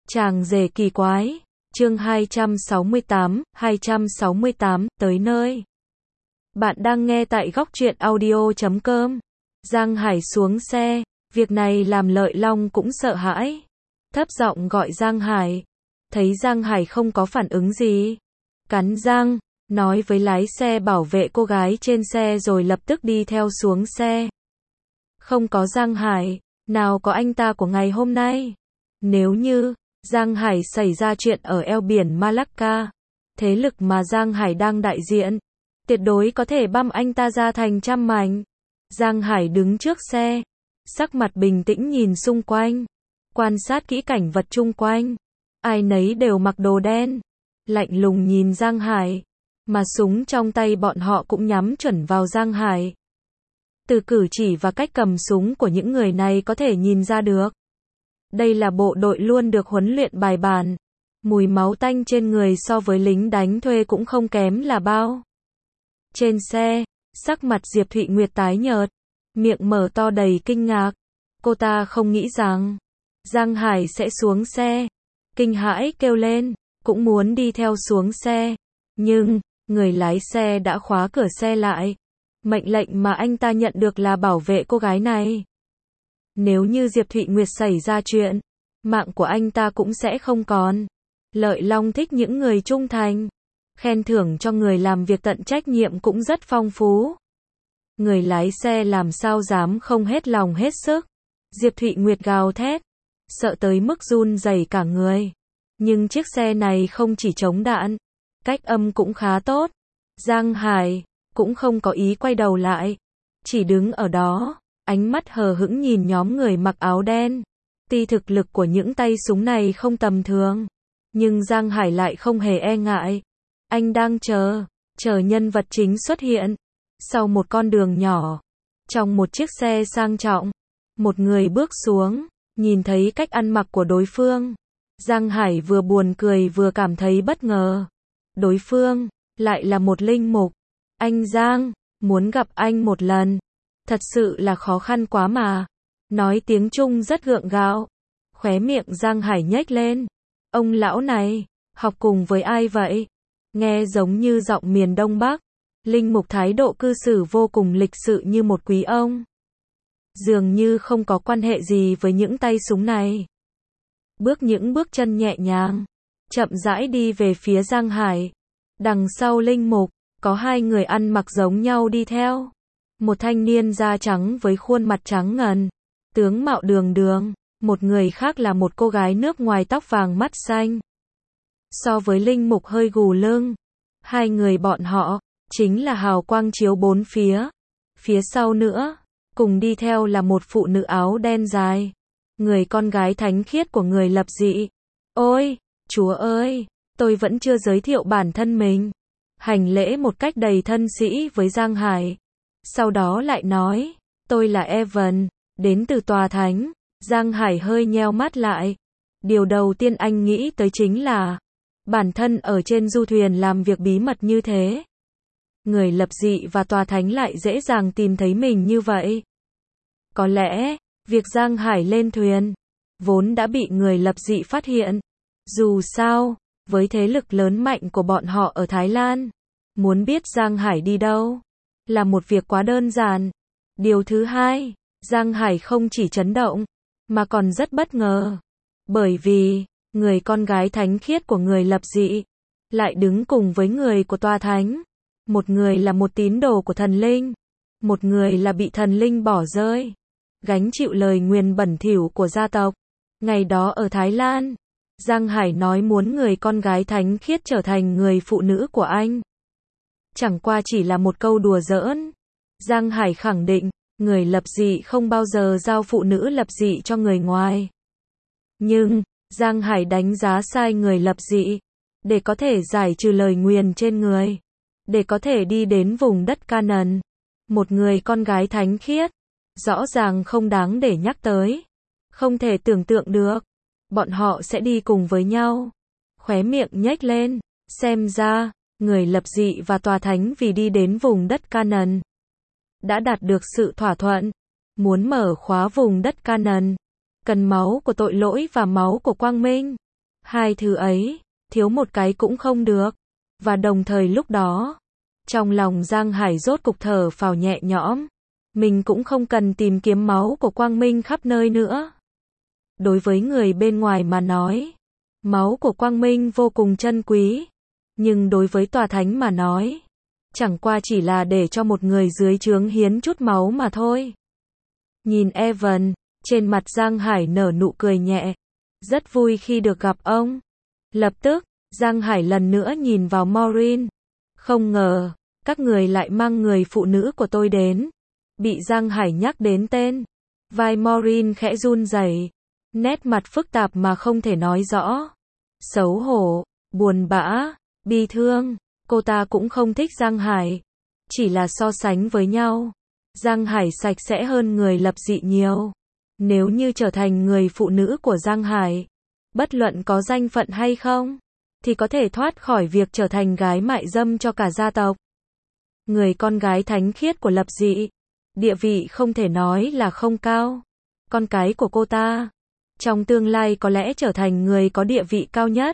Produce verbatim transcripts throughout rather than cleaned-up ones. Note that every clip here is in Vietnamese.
Chàng rể kỳ quái, chương hai trăm sáu mươi tám, hai trăm sáu mươi tám, tới nơi. Bạn đang nghe tại góc truyện audio chấm com. Giang Hải xuống xe, việc này làm Lợi Long cũng sợ hãi. Thấp giọng gọi Giang Hải. Thấy Giang Hải không có phản ứng gì. Cắn răng, nói với lái xe bảo vệ cô gái trên xe rồi lập tức đi theo xuống xe. Không có Giang Hải, nào có anh ta của ngày hôm nay. Nếu như Giang Hải xảy ra chuyện ở eo biển Malacca, thế lực mà Giang Hải đang đại diện, tuyệt đối có thể băm anh ta ra thành trăm mảnh. Giang Hải đứng trước xe, sắc mặt bình tĩnh nhìn xung quanh, quan sát kỹ cảnh vật chung quanh. Ai nấy đều mặc đồ đen, lạnh lùng nhìn Giang Hải, mà súng trong tay bọn họ cũng nhắm chuẩn vào Giang Hải. Từ cử chỉ và cách cầm súng của những người này có thể nhìn ra được. Đây là bộ đội luôn được huấn luyện bài bản. Mùi máu tanh trên người so với lính đánh thuê cũng không kém là bao. Trên xe, sắc mặt Diệp Thụy Nguyệt tái nhợt, miệng mở to đầy kinh ngạc. Cô ta không nghĩ rằng Giang Hải sẽ xuống xe. Kinh hãi kêu lên, cũng muốn đi theo xuống xe. Nhưng, người lái xe đã khóa cửa xe lại. Mệnh lệnh mà anh ta nhận được là bảo vệ cô gái này. Nếu như Diệp Thụy Nguyệt xảy ra chuyện, mạng của anh ta cũng sẽ không còn. Lợi Long thích những người trung thành. Khen thưởng cho người làm việc tận trách nhiệm cũng rất phong phú. Người lái xe làm sao dám không hết lòng hết sức. Diệp Thụy Nguyệt gào thét, sợ tới mức run rẩy cả người. Nhưng chiếc xe này không chỉ chống đạn, cách âm cũng khá tốt. Giang Hải cũng không có ý quay đầu lại, chỉ đứng ở đó, ánh mắt hờ hững nhìn nhóm người mặc áo đen. Tuy thực lực của những tay súng này không tầm thường, nhưng Giang Hải lại không hề e ngại. Anh đang chờ, chờ nhân vật chính xuất hiện. Sau một con đường nhỏ, trong một chiếc xe sang trọng, một người bước xuống, nhìn thấy cách ăn mặc của đối phương. Giang Hải vừa buồn cười vừa cảm thấy bất ngờ. Đối phương lại là một linh mục. Anh Giang, muốn gặp anh một lần. Thật sự là khó khăn quá mà. Nói tiếng Trung rất gượng gạo. Khóe miệng Giang Hải nhếch lên. Ông lão này, học cùng với ai vậy? Nghe giống như giọng miền Đông Bắc. Linh mục thái độ cư xử vô cùng lịch sự như một quý ông. Dường như không có quan hệ gì với những tay súng này. Bước những bước chân nhẹ nhàng, chậm rãi đi về phía Giang Hải. Đằng sau linh mục, có hai người ăn mặc giống nhau đi theo. Một thanh niên da trắng với khuôn mặt trắng ngần, tướng mạo đường đường. Một người khác là một cô gái nước ngoài tóc vàng mắt xanh. So với linh mục hơi gù lưng, hai người bọn họ chính là hào quang chiếu bốn phía. Phía sau nữa, cùng đi theo là một phụ nữ áo đen dài, người con gái thánh khiết của người lập dị. Ôi, Chúa ơi, tôi vẫn chưa giới thiệu bản thân mình. Hành lễ một cách đầy thân sĩ với Giang Hải. Sau đó lại nói, tôi là Evan, đến từ tòa thánh. Giang Hải hơi nheo mắt lại. Điều đầu tiên anh nghĩ tới chính là, bản thân ở trên du thuyền làm việc bí mật như thế. Người lập dị và tòa thánh lại dễ dàng tìm thấy mình như vậy. Có lẽ, việc Giang Hải lên thuyền, vốn đã bị người lập dị phát hiện. Dù sao, với thế lực lớn mạnh của bọn họ ở Thái Lan, muốn biết Giang Hải đi đâu, là một việc quá đơn giản. Điều thứ hai, Giang Hải không chỉ chấn động, mà còn rất bất ngờ. Bởi vì, người con gái thánh khiết của người lập dị, lại đứng cùng với người của tòa thánh. Một người là một tín đồ của thần linh, một người là bị thần linh bỏ rơi, gánh chịu lời nguyền bẩn thỉu của gia tộc. Ngày đó ở Thái Lan, Giang Hải nói muốn người con gái thánh khiết trở thành người phụ nữ của anh. Chẳng qua chỉ là một câu đùa giỡn. Giang Hải khẳng định, người lập dị không bao giờ giao phụ nữ lập dị cho người ngoài. Nhưng, Giang Hải đánh giá sai người lập dị, để có thể giải trừ lời nguyền trên người, để có thể đi đến vùng đất Canaan. Một người con gái thánh khiết, rõ ràng không đáng để nhắc tới. Không thể tưởng tượng được, bọn họ sẽ đi cùng với nhau. Khóe miệng nhếch lên, xem ra, người lập dị và tòa thánh vì đi đến vùng đất Canaan, đã đạt được sự thỏa thuận. Muốn mở khóa vùng đất Canaan, cần máu của tội lỗi và máu của quang minh. Hai thứ ấy, thiếu một cái cũng không được. Và đồng thời lúc đó, trong lòng Giang Hải rốt cục thở phào nhẹ nhõm. Mình cũng không cần tìm kiếm máu của Quang Minh khắp nơi nữa. Đối với người bên ngoài mà nói, máu của Quang Minh vô cùng chân quý. Nhưng đối với tòa thánh mà nói, chẳng qua chỉ là để cho một người dưới trướng hiến chút máu mà thôi. Nhìn Evan, trên mặt Giang Hải nở nụ cười nhẹ. Rất vui khi được gặp ông. Lập tức, Giang Hải lần nữa nhìn vào Maureen. Không ngờ, các người lại mang người phụ nữ của tôi đến. Bị Giang Hải nhắc đến tên. Vai Maureen khẽ run rẩy, nét mặt phức tạp mà không thể nói rõ. Xấu hổ, buồn bã, bi thương. Cô ta cũng không thích Giang Hải. Chỉ là so sánh với nhau, Giang Hải sạch sẽ hơn người lập dị nhiều. Nếu như trở thành người phụ nữ của Giang Hải, bất luận có danh phận hay không, thì có thể thoát khỏi việc trở thành gái mại dâm cho cả gia tộc. Người con gái thánh khiết của lập dị, địa vị không thể nói là không cao. Con cái của cô ta, trong tương lai có lẽ trở thành người có địa vị cao nhất.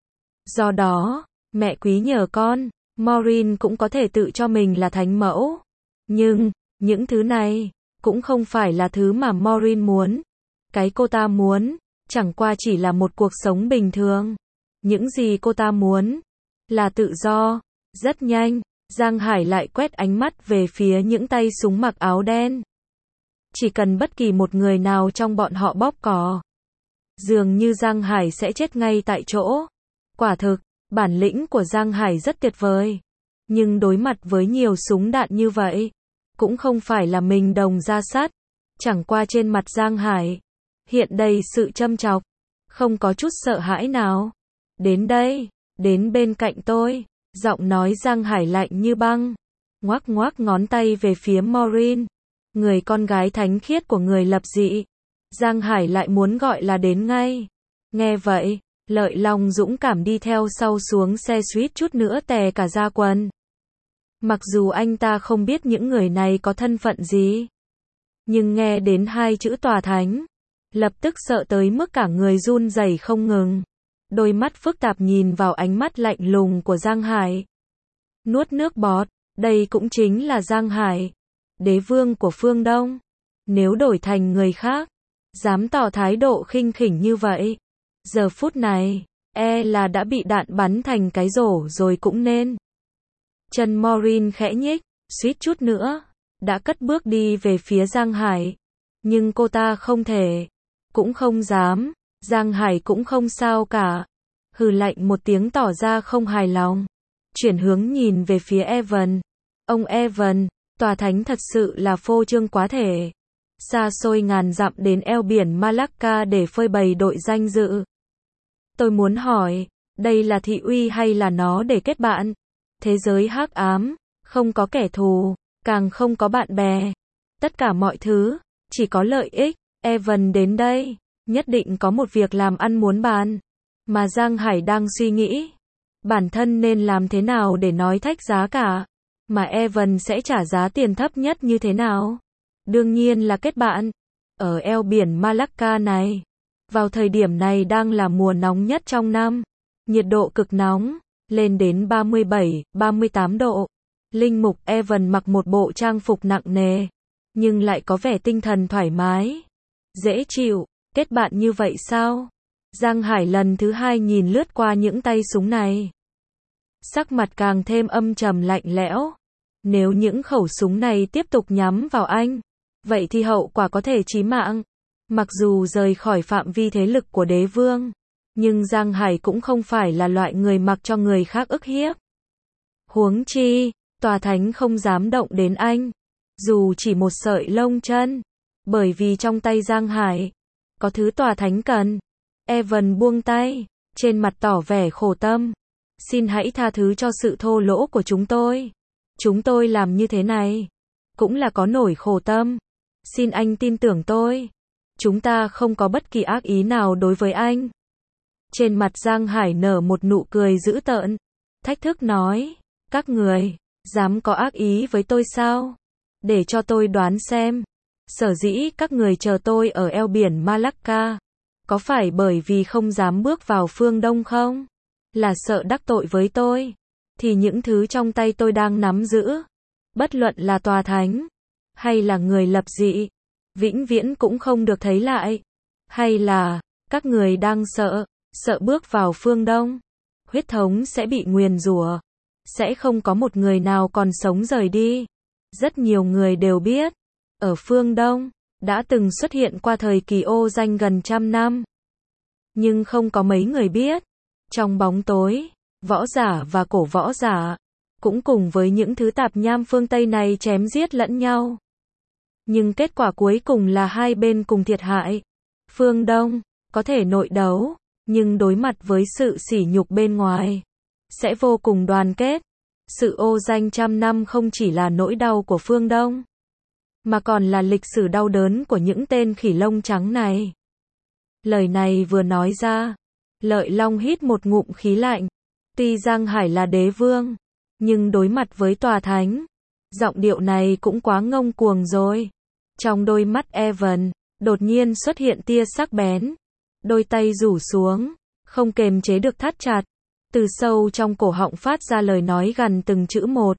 Do đó, mẹ quý nhờ con, Maureen cũng có thể tự cho mình là thánh mẫu. Nhưng, những thứ này, cũng không phải là thứ mà Maureen muốn. Cái cô ta muốn, chẳng qua chỉ là một cuộc sống bình thường. Những gì cô ta muốn, là tự do. Rất nhanh, Giang Hải lại quét ánh mắt về phía những tay súng mặc áo đen. Chỉ cần bất kỳ một người nào trong bọn họ bóp cò, dường như Giang Hải sẽ chết ngay tại chỗ. Quả thực, bản lĩnh của Giang Hải rất tuyệt vời. Nhưng đối mặt với nhiều súng đạn như vậy, cũng không phải là mình đồng ra sắt. Chẳng qua trên mặt Giang Hải, hiện đầy sự châm chọc, không có chút sợ hãi nào. Đến đây, đến bên cạnh tôi. Giọng nói Giang Hải lạnh như băng, ngoắc ngoắc ngón tay về phía Maureen, người con gái thánh khiết của người lập dị. Giang Hải lại muốn gọi là đến ngay. Nghe vậy, Lợi Long dũng cảm đi theo sau xuống xe suýt chút nữa tè cả ra quần. Mặc dù anh ta không biết những người này có thân phận gì, nhưng nghe đến hai chữ tòa thánh, lập tức sợ tới mức cả người run rẩy không ngừng. Đôi mắt phức tạp nhìn vào ánh mắt lạnh lùng của Giang Hải. Nuốt nước bọt, đây cũng chính là Giang Hải, đế vương của phương Đông. Nếu đổi thành người khác, dám tỏ thái độ khinh khỉnh như vậy, giờ phút này, e là đã bị đạn bắn thành cái rổ rồi cũng nên. Chân Maureen khẽ nhích, suýt chút nữa, đã cất bước đi về phía Giang Hải. Nhưng cô ta không thể, cũng không dám. Giang Hải cũng không sao cả. Hừ lạnh một tiếng tỏ ra không hài lòng. Chuyển hướng nhìn về phía Evan. Ông Evan, tòa thánh thật sự là phô trương quá thể. Xa xôi ngàn dặm đến eo biển Malacca để phơi bày đội danh dự. Tôi muốn hỏi, đây là thị uy hay là nó để kết bạn? Thế giới hắc ám, không có kẻ thù, càng không có bạn bè. Tất cả mọi thứ, chỉ có lợi ích. Evan đến đây, nhất định có một việc làm ăn muốn bàn. Mà Giang Hải đang suy nghĩ, bản thân nên làm thế nào để nói thách giá cả. Mà Evan sẽ trả giá tiền thấp nhất như thế nào? Đương nhiên là kết bạn. Ở eo biển Malacca này, vào thời điểm này đang là mùa nóng nhất trong năm. Nhiệt độ cực nóng, lên đến ba mươi bảy, ba mươi tám độ. Linh mục Evan mặc một bộ trang phục nặng nề, nhưng lại có vẻ tinh thần thoải mái, dễ chịu. Kết bạn như vậy sao? Giang Hải lần thứ hai nhìn lướt qua những tay súng này. Sắc mặt càng thêm âm trầm lạnh lẽo. Nếu những khẩu súng này tiếp tục nhắm vào anh, vậy thì hậu quả có thể chí mạng. Mặc dù rời khỏi phạm vi thế lực của đế vương, nhưng Giang Hải cũng không phải là loại người mặc cho người khác ức hiếp. Huống chi, tòa thánh không dám động đến anh, dù chỉ một sợi lông chân, bởi vì trong tay Giang Hải có thứ tòa thánh cần. Evan buông tay, trên mặt tỏ vẻ khổ tâm. Xin hãy tha thứ cho sự thô lỗ của chúng tôi. Chúng tôi làm như thế này, cũng là có nỗi khổ tâm. Xin anh tin tưởng tôi. Chúng ta không có bất kỳ ác ý nào đối với anh. Trên mặt Giang Hải nở một nụ cười dữ tợn. Thách thức nói, các người, dám có ác ý với tôi sao? Để cho tôi đoán xem. Sở dĩ các người chờ tôi ở eo biển Malacca, Có phải bởi vì không dám bước vào phương Đông không? Là sợ đắc tội với tôi? Thì những thứ trong tay tôi đang nắm giữ, bất luận là tòa thánh, hay là người lập dị, vĩnh viễn cũng không được thấy lại. Hay là, các người đang sợ, sợ bước vào phương Đông, huyết thống sẽ bị nguyền rủa, sẽ không có một người nào còn sống rời đi. Rất nhiều người đều biết, ở phương Đông, đã từng xuất hiện qua thời kỳ ô danh gần trăm năm. Nhưng không có mấy người biết, trong bóng tối, võ giả và cổ võ giả, cũng cùng với những thứ tạp nham phương Tây này chém giết lẫn nhau. Nhưng kết quả cuối cùng là hai bên cùng thiệt hại. Phương Đông, có thể nội đấu, nhưng đối mặt với sự sỉ nhục bên ngoài, sẽ vô cùng đoàn kết. Sự ô danh trăm năm không chỉ là nỗi đau của phương Đông, mà còn là lịch sử đau đớn của những tên khỉ lông trắng này. Lời này vừa nói ra, Lợi Long hít một ngụm khí lạnh. Tuy Giang Hải là đế vương, nhưng đối mặt với tòa thánh, giọng điệu này cũng quá ngông cuồng rồi. Trong đôi mắt Evan, đột nhiên xuất hiện tia sắc bén. Đôi tay rủ xuống, không kềm chế được thắt chặt. Từ sâu trong cổ họng phát ra lời nói gần từng chữ một.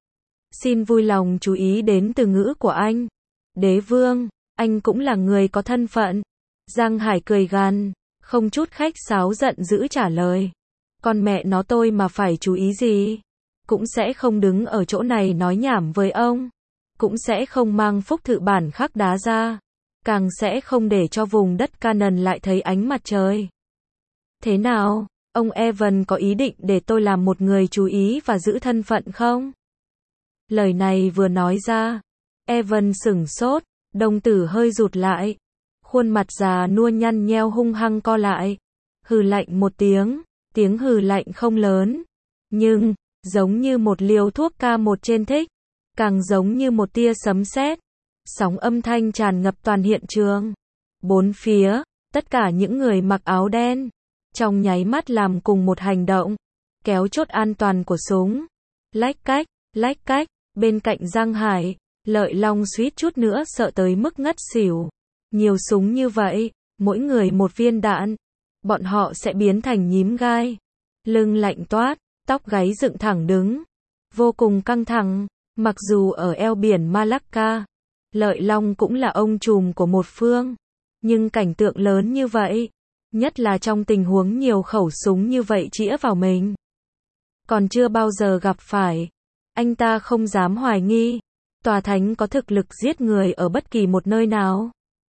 Xin vui lòng chú ý đến từ ngữ của anh. Đế vương, anh cũng là người có thân phận. Giang Hải cười gằn, không chút khách sáo giận dữ trả lời. Con mẹ nó tôi mà phải chú ý gì? Cũng sẽ không đứng ở chỗ này nói nhảm với ông. Cũng sẽ không mang phúc thự bản khắc đá ra. Càng sẽ không để cho vùng đất Canaan lại thấy ánh mặt trời. Thế nào, ông Evan có ý định để tôi làm một người chú ý và giữ thân phận không? Lời này vừa nói ra, Evan sửng sốt, đồng tử hơi rụt lại. Khuôn mặt già nua nhăn nheo hung hăng co lại. Hừ lạnh một tiếng, tiếng hừ lạnh không lớn. Nhưng, giống như một liều thuốc ca một trên thích. Càng giống như một tia sấm sét. Sóng âm thanh tràn ngập toàn hiện trường. Bốn phía, tất cả những người mặc áo đen, trong nháy mắt làm cùng một hành động. Kéo chốt an toàn của súng. Lách cách, lách cách, bên cạnh Giang Hải, Lợi Long suýt chút nữa sợ tới mức ngất xỉu. Nhiều súng như vậy, mỗi người một viên đạn, bọn họ sẽ biến thành nhím gai. Lưng lạnh toát, tóc gáy dựng thẳng đứng. Vô cùng căng thẳng, mặc dù ở eo biển Malacca, Lợi Long cũng là ông trùm của một phương. Nhưng cảnh tượng lớn như vậy, nhất là trong tình huống nhiều khẩu súng như vậy chĩa vào mình, còn chưa bao giờ gặp phải. Anh ta không dám hoài nghi, tòa thánh có thực lực giết người ở bất kỳ một nơi nào.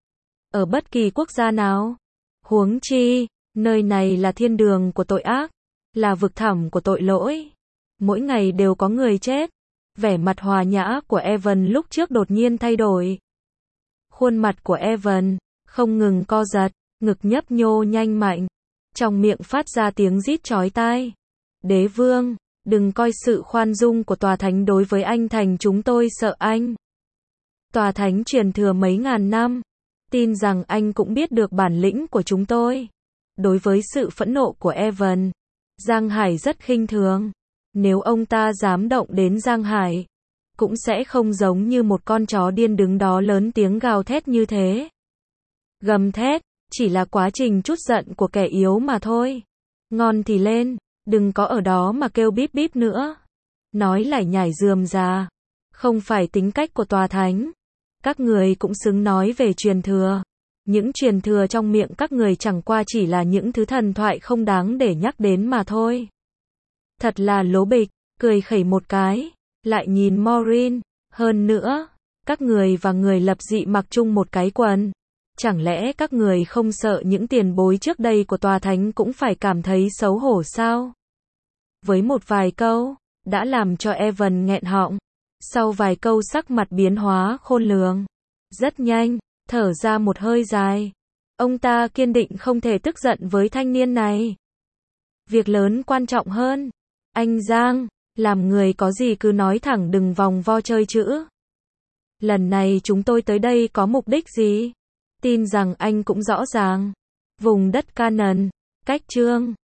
Ở bất kỳ quốc gia nào. Huống chi, nơi này là thiên đường của tội ác, là vực thẳm của tội lỗi. Mỗi ngày đều có người chết. Vẻ mặt hòa nhã của Evan lúc trước đột nhiên thay đổi. Khuôn mặt của Evan không ngừng co giật, ngực nhấp nhô nhanh mạnh, trong miệng phát ra tiếng rít chói tai. Đế vương, đừng coi sự khoan dung của tòa thánh đối với anh thành chúng tôi sợ anh. Tòa thánh truyền thừa mấy ngàn năm, tin rằng anh cũng biết được bản lĩnh của chúng tôi. Đối với sự phẫn nộ của Evan, Giang Hải rất khinh thường. Nếu ông ta dám động đến Giang Hải, cũng sẽ không giống như một con chó điên đứng đó lớn tiếng gào thét như thế. Gầm thét, chỉ là quá trình trút giận của kẻ yếu mà thôi. Ngon thì lên, đừng có ở đó mà kêu bíp bíp nữa. Nói lải nhải rườm rà, không phải tính cách của tòa thánh. Các người cũng xứng nói về truyền thừa. Những truyền thừa trong miệng các người chẳng qua chỉ là những thứ thần thoại không đáng để nhắc đến mà thôi. Thật là lố bịch, cười khẩy một cái, lại nhìn Maureen. Hơn nữa, các người và người lập dị mặc chung một cái quần. Chẳng lẽ các người không sợ những tiền bối trước đây của tòa thánh cũng phải cảm thấy xấu hổ sao? Với một vài câu, đã làm cho Evan nghẹn họng. Sau vài câu sắc mặt biến hóa khôn lường. Rất nhanh, thở ra một hơi dài. Ông ta kiên định không thể tức giận với thanh niên này. Việc lớn quan trọng hơn. Anh Giang, làm người có gì cứ nói thẳng đừng vòng vo chơi chữ. Lần này chúng tôi tới đây có mục đích gì? Tin rằng anh cũng rõ ràng. Vùng đất Canaan, cách Trương